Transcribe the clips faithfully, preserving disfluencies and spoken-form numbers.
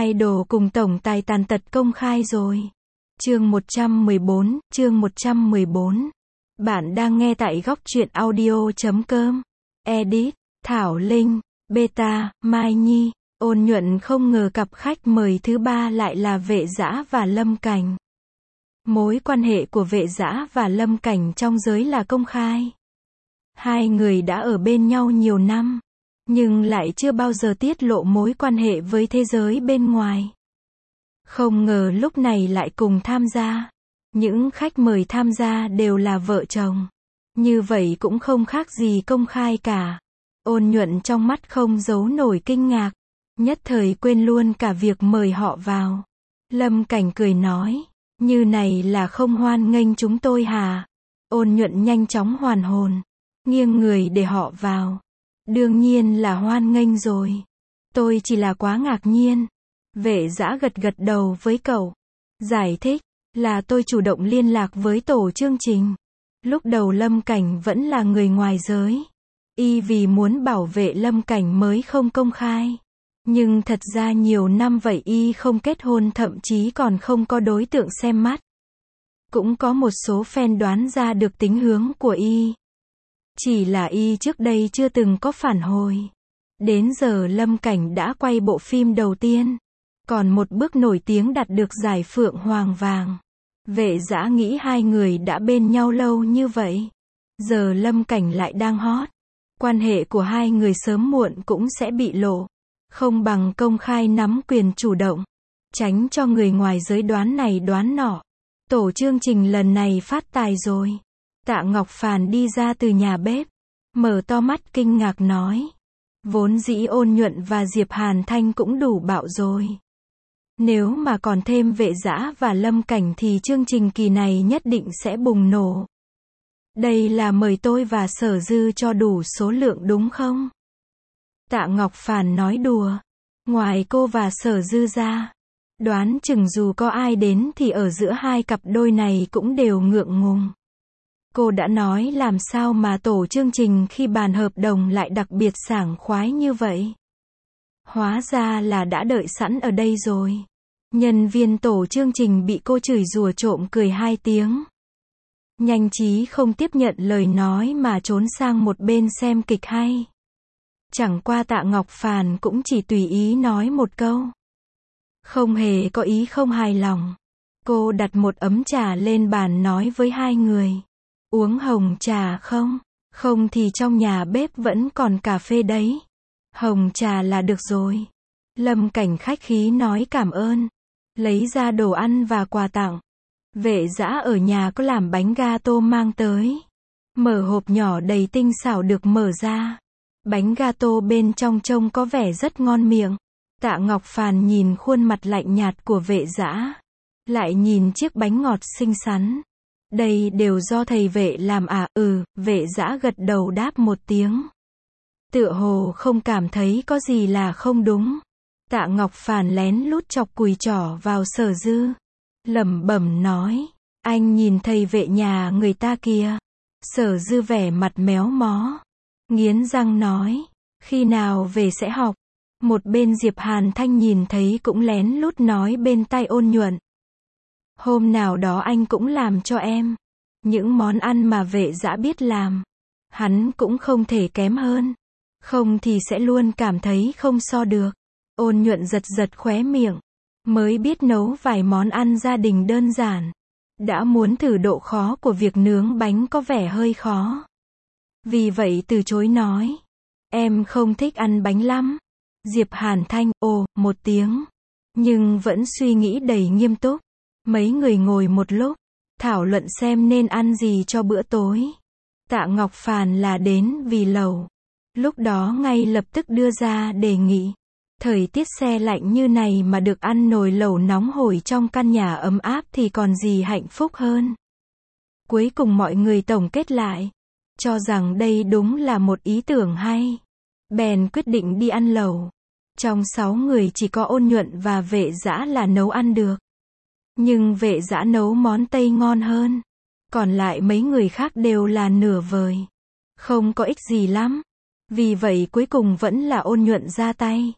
Idol cùng tổng tài tàn tật công khai rồi. Chương một trăm mười bốn, chương một trăm mười bốn. Bạn đang nghe tại góc truyện audio chấm com. Edit, Thảo Linh, Beta, Mai Nhi. Ôn Nhuận không ngờ cặp khách mời thứ ba lại là Vệ Dã và Lâm Cảnh. Mối quan hệ của Vệ Dã và Lâm Cảnh trong giới là công khai. Hai người đã ở bên nhau nhiều năm, nhưng lại chưa bao giờ tiết lộ mối quan hệ với thế giới bên ngoài. Không ngờ lúc này lại cùng tham gia. Những khách mời tham gia đều là vợ chồng. Như vậy cũng không khác gì công khai cả. Ôn Nhuận trong mắt không giấu nổi kinh ngạc, nhất thời quên luôn cả việc mời họ vào. Lâm Cảnh cười nói, như này là không hoan nghênh chúng tôi hả? Ôn Nhuận nhanh chóng hoàn hồn, nghiêng người để họ vào. Đương nhiên là hoan nghênh rồi. Tôi chỉ là quá ngạc nhiên. Vệ Dã gật gật đầu với cậu. Giải thích, là tôi chủ động liên lạc với tổ chương trình. Lúc đầu Lâm Cảnh vẫn là người ngoài giới. Y vì muốn bảo vệ Lâm Cảnh mới không công khai. Nhưng thật ra nhiều năm vậy Y không kết hôn, thậm chí còn không có đối tượng xem mắt. Cũng có một số fan đoán ra được tính hướng của Y. Chỉ là Y trước đây chưa từng có phản hồi. Đến giờ Lâm Cảnh đã quay bộ phim đầu tiên. Còn một bước nổi tiếng đạt được giải Phượng Hoàng Vàng. Vệ Dã nghĩ hai người đã bên nhau lâu như vậy. Giờ Lâm Cảnh lại đang hot. Quan hệ của hai người sớm muộn cũng sẽ bị lộ. Không bằng công khai nắm quyền chủ động. Tránh cho người ngoài giới đoán này đoán nọ. Tổ chương trình lần này phát tài rồi. Tạ Ngọc Phàn đi ra từ nhà bếp. Mở to mắt kinh ngạc nói. Vốn dĩ Ôn Nhuận và Diệp Hàn Thanh cũng đủ bạo rồi. Nếu mà còn thêm Vệ Dã và Lâm Cảnh thì chương trình kỳ này nhất định sẽ bùng nổ. Đây là mời tôi và Sở Dư cho đủ số lượng đúng không? Tạ Ngọc Phàn nói đùa. Ngoài cô và Sở Dư ra, đoán chừng dù có ai đến thì ở giữa hai cặp đôi này cũng đều ngượng ngùng. Cô đã nói làm sao mà tổ chương trình khi bàn hợp đồng lại đặc biệt sảng khoái như vậy. Hóa ra là đã đợi sẵn ở đây rồi. Nhân viên tổ chương trình bị cô chửi rủa trộm cười hai tiếng. Nhanh trí không tiếp nhận lời nói mà trốn sang một bên xem kịch hay. Chẳng qua Tạ Ngọc Phàn cũng chỉ tùy ý nói một câu. Không hề có ý không hài lòng. Cô đặt một ấm trà lên bàn nói với hai người. Uống hồng trà không? Không thì trong nhà bếp vẫn còn cà phê đấy. Hồng trà là được rồi. Lâm Cảnh khách khí nói cảm ơn. Lấy ra đồ ăn và quà tặng. Vệ Dã ở nhà có làm bánh gato mang tới. Mở hộp nhỏ đầy tinh xảo được mở ra. Bánh gato bên trong trông có vẻ rất ngon miệng. Tạ Ngọc Phàn nhìn khuôn mặt lạnh nhạt của Vệ Dã. Lại nhìn chiếc bánh ngọt xinh xắn. Đây đều do thầy Vệ làm à? Ừ, Vệ Dã gật đầu đáp một tiếng. Tựa hồ không cảm thấy có gì là không đúng. Tạ Ngọc Phàn lén lút chọc cùi trỏ vào Sở Dư. Lẩm bẩm nói. Anh nhìn thầy Vệ nhà người ta kìa. Sở Dư vẻ mặt méo mó. Nghiến răng nói. Khi nào về sẽ học. Một bên Diệp Hàn Thanh nhìn thấy cũng lén lút nói bên tai Ôn Nhuận. Hôm nào đó anh cũng làm cho em. Những món ăn mà Vệ Dã biết làm. Hắn cũng không thể kém hơn. Không thì sẽ luôn cảm thấy không so được. Ôn Nhuận giật giật khóe miệng. Mới biết nấu vài món ăn gia đình đơn giản. Đã muốn thử độ khó của việc nướng bánh có vẻ hơi khó. Vì vậy từ chối nói. Em không thích ăn bánh lắm. Diệp Hàn Thanh, ồ, một tiếng. Nhưng vẫn suy nghĩ đầy nghiêm túc. Mấy người ngồi một lúc. Thảo luận xem nên ăn gì cho bữa tối. Tạ Ngọc Phàn là đến vì lẩu. Lúc đó ngay lập tức đưa ra đề nghị. Thời tiết se lạnh như này mà được ăn nồi lẩu nóng hổi trong căn nhà ấm áp thì còn gì hạnh phúc hơn. Cuối cùng mọi người tổng kết lại. Cho rằng đây đúng là một ý tưởng hay. Bèn quyết định đi ăn lẩu. Trong sáu người chỉ có Ôn Nhuận và Vệ Dã là nấu ăn được. Nhưng Vệ Dã nấu món Tây ngon hơn. Còn lại mấy người khác đều là nửa vời. Không có ích gì lắm. Vì vậy cuối cùng vẫn là Ôn Nhuận ra tay.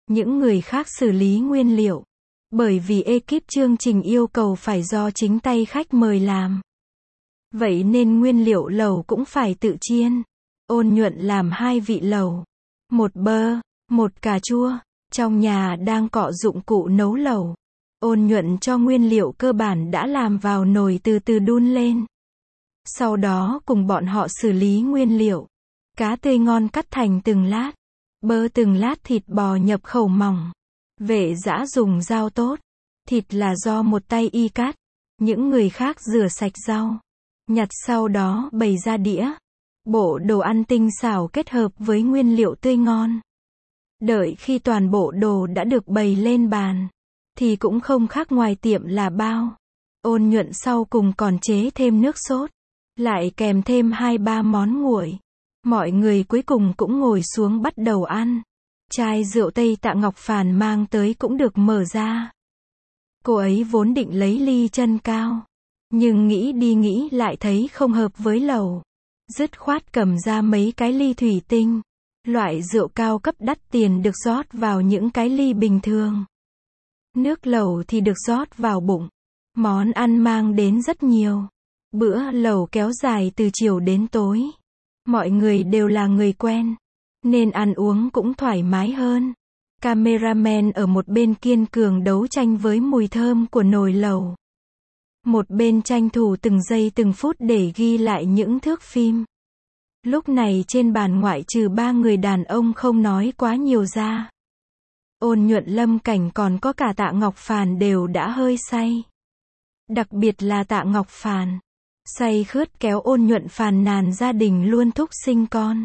những người khác xử lý nguyên liệu. Bởi vì ekip chương trình yêu cầu phải do chính tay khách mời làm. Vậy nên nguyên liệu lẩu cũng phải tự chiên. Ôn Nhuận làm hai vị lẩu, một bơ, một cà chua. Trong nhà đang cọ dụng cụ nấu lẩu. Ôn Nhuận cho nguyên liệu cơ bản đã làm vào nồi từ từ đun lên. Sau đó cùng bọn họ xử lý nguyên liệu. Cá tươi ngon cắt thành từng lát. Bơ từng lát thịt bò nhập khẩu mỏng. Vệ Dã dùng dao tốt. Thịt là do một tay y cắt. Những người khác rửa sạch rau. Nhặt sau đó bày ra đĩa. Bộ đồ ăn tinh xảo kết hợp với nguyên liệu tươi ngon. Đợi khi toàn bộ đồ đã được bày lên bàn. Thì cũng không khác ngoài tiệm là bao. Ôn Nhuận sau cùng còn chế thêm nước sốt. Lại kèm thêm hai ba món nguội. Mọi người cuối cùng cũng ngồi xuống bắt đầu ăn. Chai rượu Tây Tạ Ngọc Phàn mang tới cũng được mở ra. Cô ấy vốn định lấy ly chân cao. Nhưng nghĩ đi nghĩ lại thấy không hợp với lẩu. Dứt khoát cầm ra mấy cái ly thủy tinh. Loại rượu cao cấp đắt tiền được rót vào những cái ly bình thường. Nước lẩu thì được rót vào bụng. Món ăn mang đến rất nhiều. Bữa lẩu kéo dài từ chiều đến tối. Mọi người đều là người quen. Nên ăn uống cũng thoải mái hơn. Cameraman ở một bên kiên cường đấu tranh với mùi thơm của nồi lẩu. Một bên tranh thủ từng giây từng phút để ghi lại những thước phim. Lúc này trên bàn ngoại trừ ba người đàn ông không nói quá nhiều ra. Ôn Nhuận, Lâm Cảnh còn có cả Tạ Ngọc Phàn đều đã hơi say. Đặc biệt là Tạ Ngọc Phàn. Say khướt kéo Ôn Nhuận phàn nàn gia đình luôn thúc sinh con.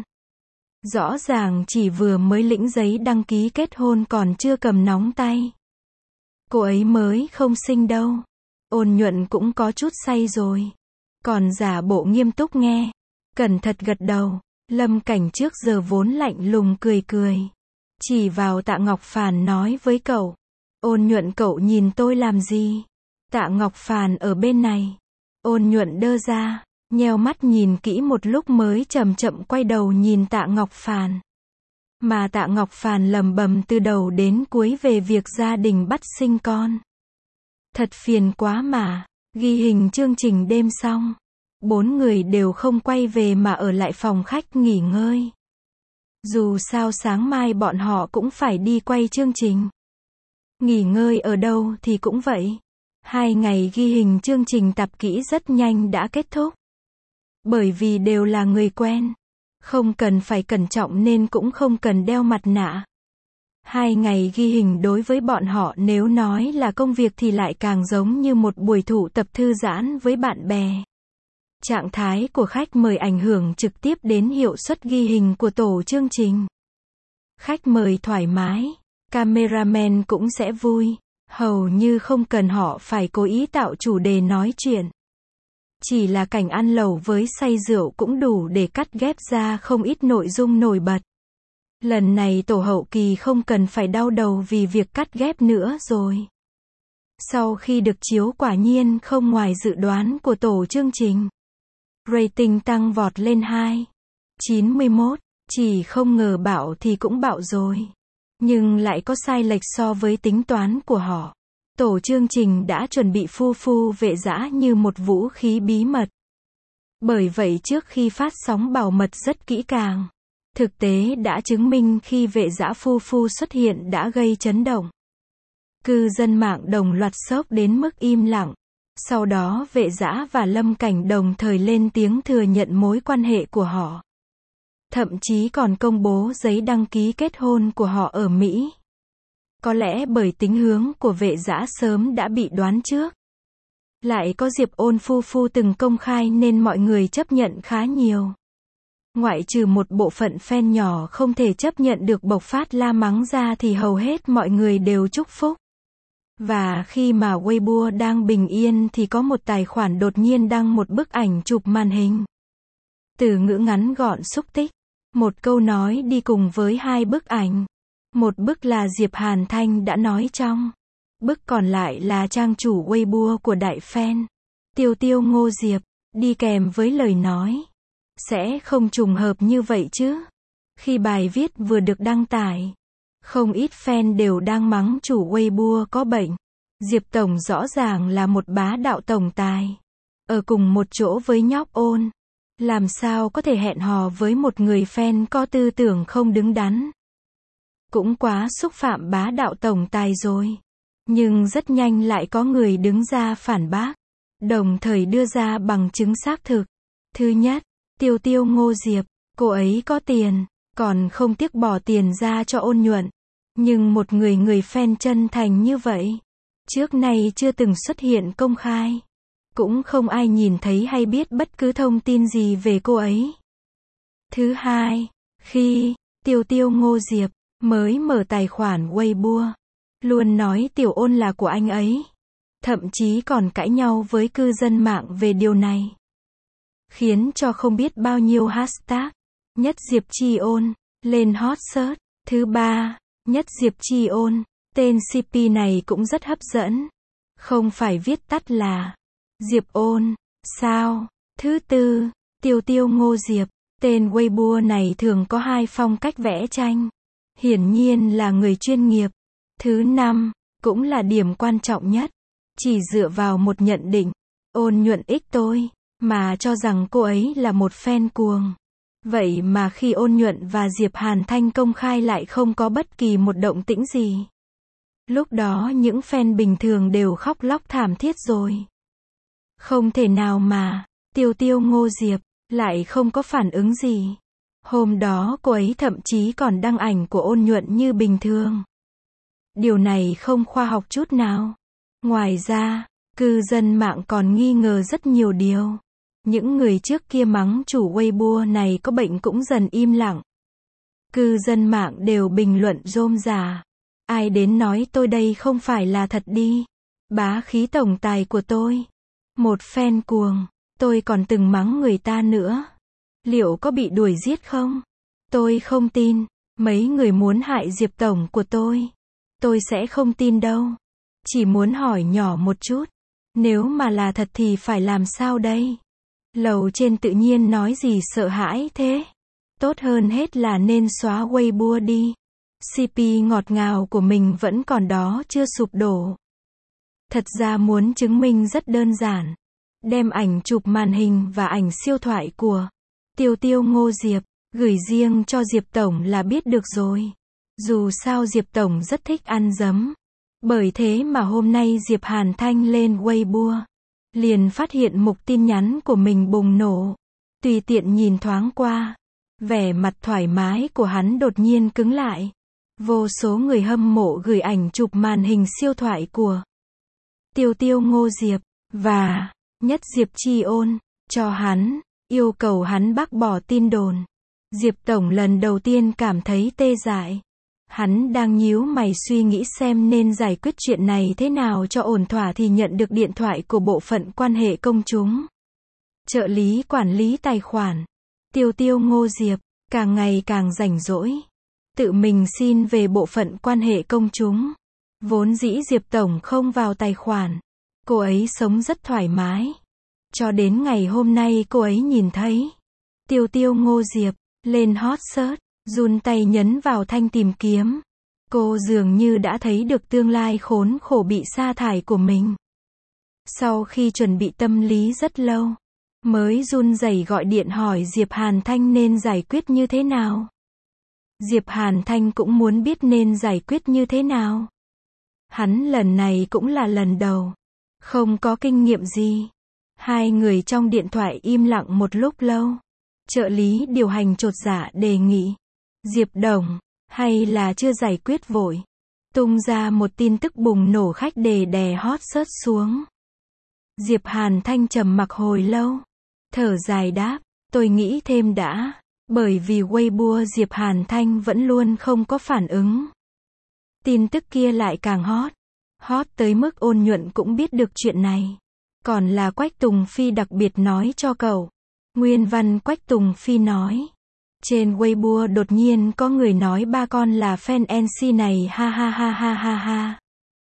Rõ ràng chỉ vừa mới lĩnh giấy đăng ký kết hôn còn chưa cầm nóng tay. Cô ấy mới không sinh đâu. Ôn Nhuận cũng có chút say rồi. Còn giả bộ nghiêm túc nghe. Cẩn thận gật đầu. Lâm Cảnh trước giờ vốn lạnh lùng cười cười. Chỉ vào Tạ Ngọc Phàn nói với cậu. Ôn Nhuận, cậu nhìn tôi làm gì? Tạ Ngọc Phàn ở bên này. Ôn Nhuận đơ ra, nheo mắt nhìn kỹ một lúc mới chậm chậm quay đầu nhìn Tạ Ngọc Phàn. Mà Tạ Ngọc Phàn lẩm bẩm từ đầu đến cuối về việc gia đình bắt sinh con. Thật phiền quá mà. Ghi hình chương trình đêm xong. Bốn người đều không quay về mà ở lại phòng khách nghỉ ngơi. Dù sao sáng mai bọn họ cũng phải đi quay chương trình. Nghỉ ngơi ở đâu thì cũng vậy. Hai ngày ghi hình chương trình tập kỹ rất nhanh đã kết thúc. Bởi vì đều là người quen. Không cần phải cẩn trọng nên cũng không cần đeo mặt nạ. Hai ngày ghi hình đối với bọn họ nếu nói là công việc thì lại càng giống như một buổi tụ tập thư giãn với bạn bè. Trạng thái của khách mời ảnh hưởng trực tiếp đến hiệu suất ghi hình của tổ chương trình. Khách mời thoải mái, cameraman cũng sẽ vui. Hầu như không cần họ phải cố ý tạo chủ đề nói chuyện. Chỉ là cảnh ăn lẩu với say rượu cũng đủ để cắt ghép ra không ít nội dung nổi bật. Lần này tổ hậu kỳ không cần phải đau đầu vì việc cắt ghép nữa rồi. Sau khi được chiếu quả nhiên không ngoài dự đoán của tổ chương trình. Rating tăng vọt lên hai phẩy chín mươi mốt, chỉ không ngờ bạo thì cũng bạo rồi. Nhưng lại có sai lệch so với tính toán của họ. Tổ chương trình đã chuẩn bị Phu Phu Vệ Dã như một vũ khí bí mật. Bởi vậy trước khi phát sóng bảo mật rất kỹ càng. Thực tế đã chứng minh khi Vệ Dã Phu Phu xuất hiện đã gây chấn động. Cư dân mạng đồng loạt sốc đến mức im lặng. Sau đó Vệ Dã và Lâm Cảnh đồng thời lên tiếng thừa nhận mối quan hệ của họ. Thậm chí còn công bố giấy đăng ký kết hôn của họ ở Mỹ. Có lẽ bởi tính hướng của Vệ Dã sớm đã bị đoán trước. Lại có Diệp Ôn Phu Phu từng công khai nên mọi người chấp nhận khá nhiều. Ngoại trừ một bộ phận fan nhỏ không thể chấp nhận được bộc phát la mắng ra thì hầu hết mọi người đều chúc phúc. Và khi mà Weibo đang bình yên thì có một tài khoản đột nhiên đăng một bức ảnh chụp màn hình. Từ ngữ ngắn gọn xúc tích. Một câu nói đi cùng với hai bức ảnh. Một bức là Diệp Hàn Thanh đã nói trong. Bức còn lại là trang chủ Weibo của đại fan. Tiêu Tiêu Ngô Diệp. Đi kèm với lời nói. Sẽ không trùng hợp như vậy chứ. Khi bài viết vừa được đăng tải. Không ít fan đều đang mắng chủ Weibo có bệnh. Diệp Tổng rõ ràng là một bá đạo tổng tài. Ở cùng một chỗ với nhóc ôn. Làm sao có thể hẹn hò với một người fan có tư tưởng không đứng đắn. Cũng quá xúc phạm bá đạo tổng tài rồi. Nhưng rất nhanh lại có người đứng ra phản bác. Đồng thời đưa ra bằng chứng xác thực. Thứ nhất, Tiêu Tiêu Ngô Diệp, cô ấy có tiền, còn không tiếc bỏ tiền ra cho Ôn Nhuận. Nhưng một người người fan chân thành như vậy, trước nay chưa từng xuất hiện công khai. Cũng không ai nhìn thấy hay biết bất cứ thông tin gì về cô ấy. Thứ hai, khi Tiêu Tiêu Ngô Diệp mới mở tài khoản Weibo, luôn nói Tiểu Ôn là của anh ấy. Thậm chí còn cãi nhau với cư dân mạng về điều này. Khiến cho không biết bao nhiêu hashtag Nhất Diệp Chi Ôn lên hot search. Thứ ba, Nhất Diệp Chi Ôn, tên xê pê này cũng rất hấp dẫn. Không phải viết tắt là Diệp Ôn, sao? Thứ tư, Tiêu Tiêu Ngô Diệp, tên Weibo này thường có hai phong cách vẽ tranh. Hiển nhiên là người chuyên nghiệp. Thứ năm, cũng là điểm quan trọng nhất. Chỉ dựa vào một nhận định, Ôn Nhuận ích tôi, mà cho rằng cô ấy là một fan cuồng. Vậy mà khi Ôn Nhuận và Diệp Hàn Thanh công khai lại không có bất kỳ một động tĩnh gì. Lúc đó những fan bình thường đều khóc lóc thảm thiết rồi. Không thể nào mà, Tiêu Tiêu Ngô Diệp, lại không có phản ứng gì. Hôm đó cô ấy thậm chí còn đăng ảnh của Ôn Nhuận như bình thường. Điều này không khoa học chút nào. Ngoài ra, cư dân mạng còn nghi ngờ rất nhiều điều. Những người trước kia mắng chủ Weibo này có bệnh cũng dần im lặng. Cư dân mạng đều bình luận rôm rả. Ai đến nói tôi đây không phải là thật đi. Bá khí tổng tài của tôi. Một fan cuồng. Tôi còn từng mắng người ta nữa. Liệu có bị đuổi giết không? Tôi không tin. Mấy người muốn hại Diệp Tổng của tôi. Tôi sẽ không tin đâu. Chỉ muốn hỏi nhỏ một chút. Nếu mà là thật thì phải làm sao đây? Lầu trên tự nhiên nói gì sợ hãi thế? Tốt hơn hết là nên xóa Weibo đi. xê pê ngọt ngào của mình vẫn còn đó chưa sụp đổ. Thật ra muốn chứng minh rất đơn giản. Đem ảnh chụp màn hình và ảnh siêu thoại của Tiêu Tiêu Ngô Diệp, gửi riêng cho Diệp Tổng là biết được rồi. Dù sao Diệp Tổng rất thích ăn dấm. Bởi thế mà hôm nay Diệp Hàn Thanh lên Weibo, liền phát hiện mục tin nhắn của mình bùng nổ. Tùy tiện nhìn thoáng qua, vẻ mặt thoải mái của hắn đột nhiên cứng lại. Vô số người hâm mộ gửi ảnh chụp màn hình siêu thoại của Tiêu Tiêu Ngô Diệp và Nhất Diệp Chi Ôn cho hắn, yêu cầu hắn bác bỏ tin đồn. Diệp Tổng lần đầu tiên cảm thấy tê dại. Hắn đang nhíu mày suy nghĩ xem nên giải quyết chuyện này thế nào cho ổn thỏa thì nhận được điện thoại của bộ phận quan hệ công chúng. Trợ lý quản lý tài khoản Tiêu Tiêu Ngô Diệp càng ngày càng rảnh rỗi. Tự mình xin về bộ phận quan hệ công chúng. Vốn dĩ Diệp Tổng không vào tài khoản. Cô ấy sống rất thoải mái. Cho đến ngày hôm nay cô ấy nhìn thấy Tiêu Tiêu Ngô Diệp lên hot search, run tay nhấn vào thanh tìm kiếm. Cô dường như đã thấy được tương lai khốn khổ bị sa thải của mình. Sau khi chuẩn bị tâm lý rất lâu, mới run rẩy gọi điện hỏi Diệp Hàn Thanh nên giải quyết như thế nào. Diệp Hàn Thanh cũng muốn biết nên giải quyết như thế nào. Hắn lần này cũng là lần đầu, không có kinh nghiệm gì. Hai người trong điện thoại im lặng một lúc lâu. Trợ lý điều hành chột dạ đề nghị, Diệp Đồng, hay là chưa giải quyết vội. Tung ra một tin tức bùng nổ khách đề đè hot search xuống. Diệp Hàn Thanh trầm mặc hồi lâu. Thở dài đáp, tôi nghĩ thêm đã. Bởi vì Weibo Diệp Hàn Thanh vẫn luôn không có phản ứng. Tin tức kia lại càng hot. Hot tới mức Ôn Nhuận cũng biết được chuyện này. Còn là Quách Tùng Phi đặc biệt nói cho cậu. Nguyên văn Quách Tùng Phi nói. Trên Weibo đột nhiên có người nói ba con là fan en xê này ha ha ha ha ha ha.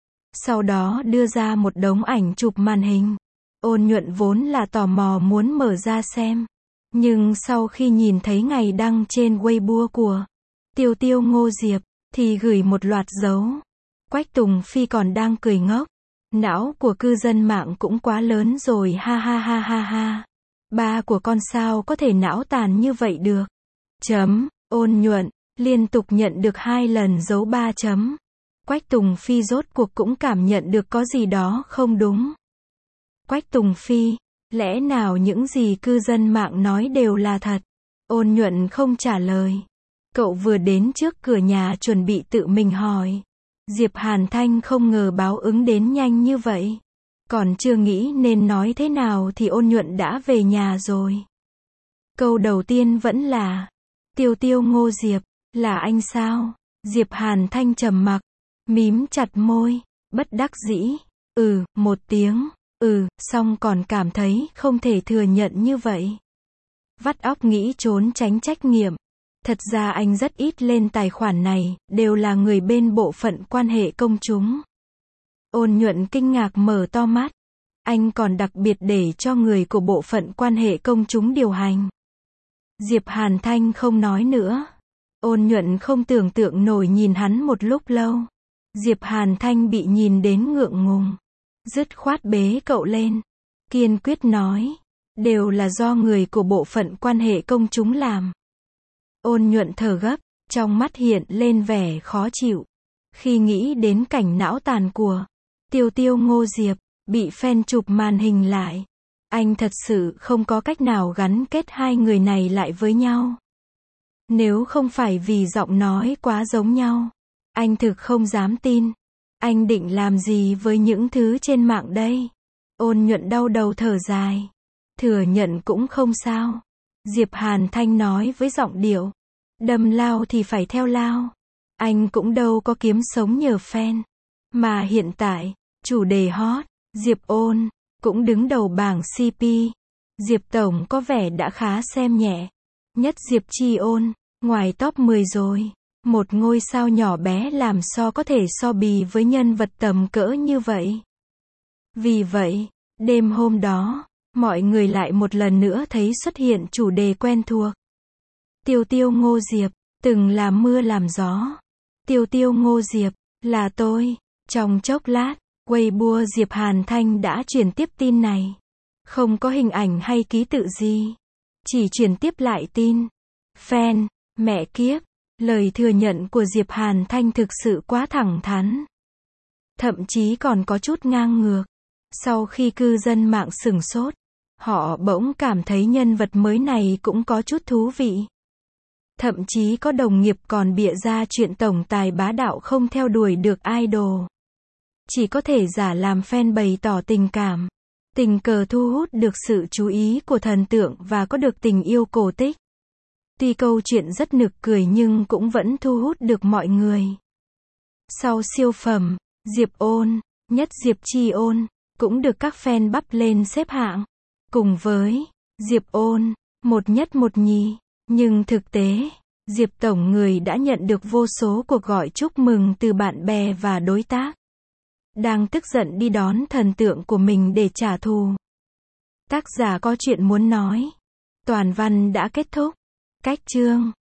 Sau đó đưa ra một đống ảnh chụp màn hình. Ôn Nhuận vốn là tò mò muốn mở ra xem. Nhưng sau khi nhìn thấy ngày đăng trên Weibo của Tiêu Tiêu Ngô Diệp, thì gửi một loạt dấu. Quách Tùng Phi còn đang cười ngốc. Não của cư dân mạng cũng quá lớn rồi ha ha ha ha ha. Ba của con sao có thể não tàn như vậy được. Chấm, Ôn Nhuận, liên tục nhận được hai lần dấu ba chấm. Quách Tùng Phi rốt cuộc cũng cảm nhận được có gì đó không đúng. Quách Tùng Phi, lẽ nào những gì cư dân mạng nói đều là thật? Ôn Nhuận không trả lời. Cậu vừa đến trước cửa nhà chuẩn bị tự mình hỏi. Diệp Hàn Thanh không ngờ báo ứng đến nhanh như vậy. Còn chưa nghĩ nên nói thế nào thì Ôn Nhuận đã về nhà rồi. Câu đầu tiên vẫn là, Tiêu Tiêu Ngô Diệp, là anh sao? Diệp Hàn Thanh trầm mặc, mím chặt môi, bất đắc dĩ, ừ, một tiếng, ừ, xong còn cảm thấy không thể thừa nhận như vậy. Vắt óc nghĩ trốn tránh trách nhiệm. Thật ra anh rất ít lên tài khoản này, đều là người bên bộ phận quan hệ công chúng. Ôn Nhuận kinh ngạc mở to mắt. Anh còn đặc biệt để cho người của bộ phận quan hệ công chúng điều hành. Diệp Hàn Thanh không nói nữa. Ôn Nhuận không tưởng tượng nổi nhìn hắn một lúc lâu. Diệp Hàn Thanh bị nhìn đến ngượng ngùng. Dứt khoát bế cậu lên. Kiên quyết nói. Đều là do người của bộ phận quan hệ công chúng làm. Ôn Nhuận thở gấp, trong mắt hiện lên vẻ khó chịu. Khi nghĩ đến cảnh não tàn của Tiêu Tiêu Ngô Diệp, bị fan chụp màn hình lại. Anh thật sự không có cách nào gắn kết hai người này lại với nhau. Nếu không phải vì giọng nói quá giống nhau, anh thực không dám tin. Anh định làm gì với những thứ trên mạng đây? Ôn Nhuận đau đầu thở dài. Thừa nhận cũng không sao. Diệp Hàn Thanh nói với giọng điệu. Đâm lao thì phải theo lao. Anh cũng đâu có kiếm sống nhờ fan. Mà hiện tại, chủ đề hot, Diệp Ôn, cũng đứng đầu bảng xê pê. Diệp Tổng có vẻ đã khá xem nhẹ. Nhất Diệp Chi Ôn, ngoài top mười rồi. Một ngôi sao nhỏ bé làm sao có thể so bì với nhân vật tầm cỡ như vậy. Vì vậy, đêm hôm đó, mọi người lại một lần nữa thấy xuất hiện chủ đề quen thuộc. Tiêu Tiêu Ngô Diệp, từng làm mưa làm gió. Tiêu Tiêu Ngô Diệp, là tôi. Trong chốc lát, Weibo Diệp Hàn Thanh đã chuyển tiếp tin này. Không có hình ảnh hay ký tự gì. Chỉ chuyển tiếp lại tin. Fan, mẹ kiếp. Lời thừa nhận của Diệp Hàn Thanh thực sự quá thẳng thắn. Thậm chí còn có chút ngang ngược. Sau khi cư dân mạng sửng sốt, họ bỗng cảm thấy nhân vật mới này cũng có chút thú vị. Thậm chí có đồng nghiệp còn bịa ra chuyện tổng tài bá đạo không theo đuổi được idol. Chỉ có thể giả làm fan bày tỏ tình cảm. Tình cờ thu hút được sự chú ý của thần tượng và có được tình yêu cổ tích. Tuy câu chuyện rất nực cười nhưng cũng vẫn thu hút được mọi người. Sau siêu phẩm, Diệp Ôn, Nhất Diệp Chi Ôn, cũng được các fan bắp lên xếp hạng. Cùng với Diệp Ôn, một nhất một nhì. Nhưng thực tế, Diệp Tổng người đã nhận được vô số cuộc gọi chúc mừng từ bạn bè và đối tác. Đang tức giận đi đón thần tượng của mình để trả thù. Tác giả có chuyện muốn nói. Toàn văn đã kết thúc. Cách chương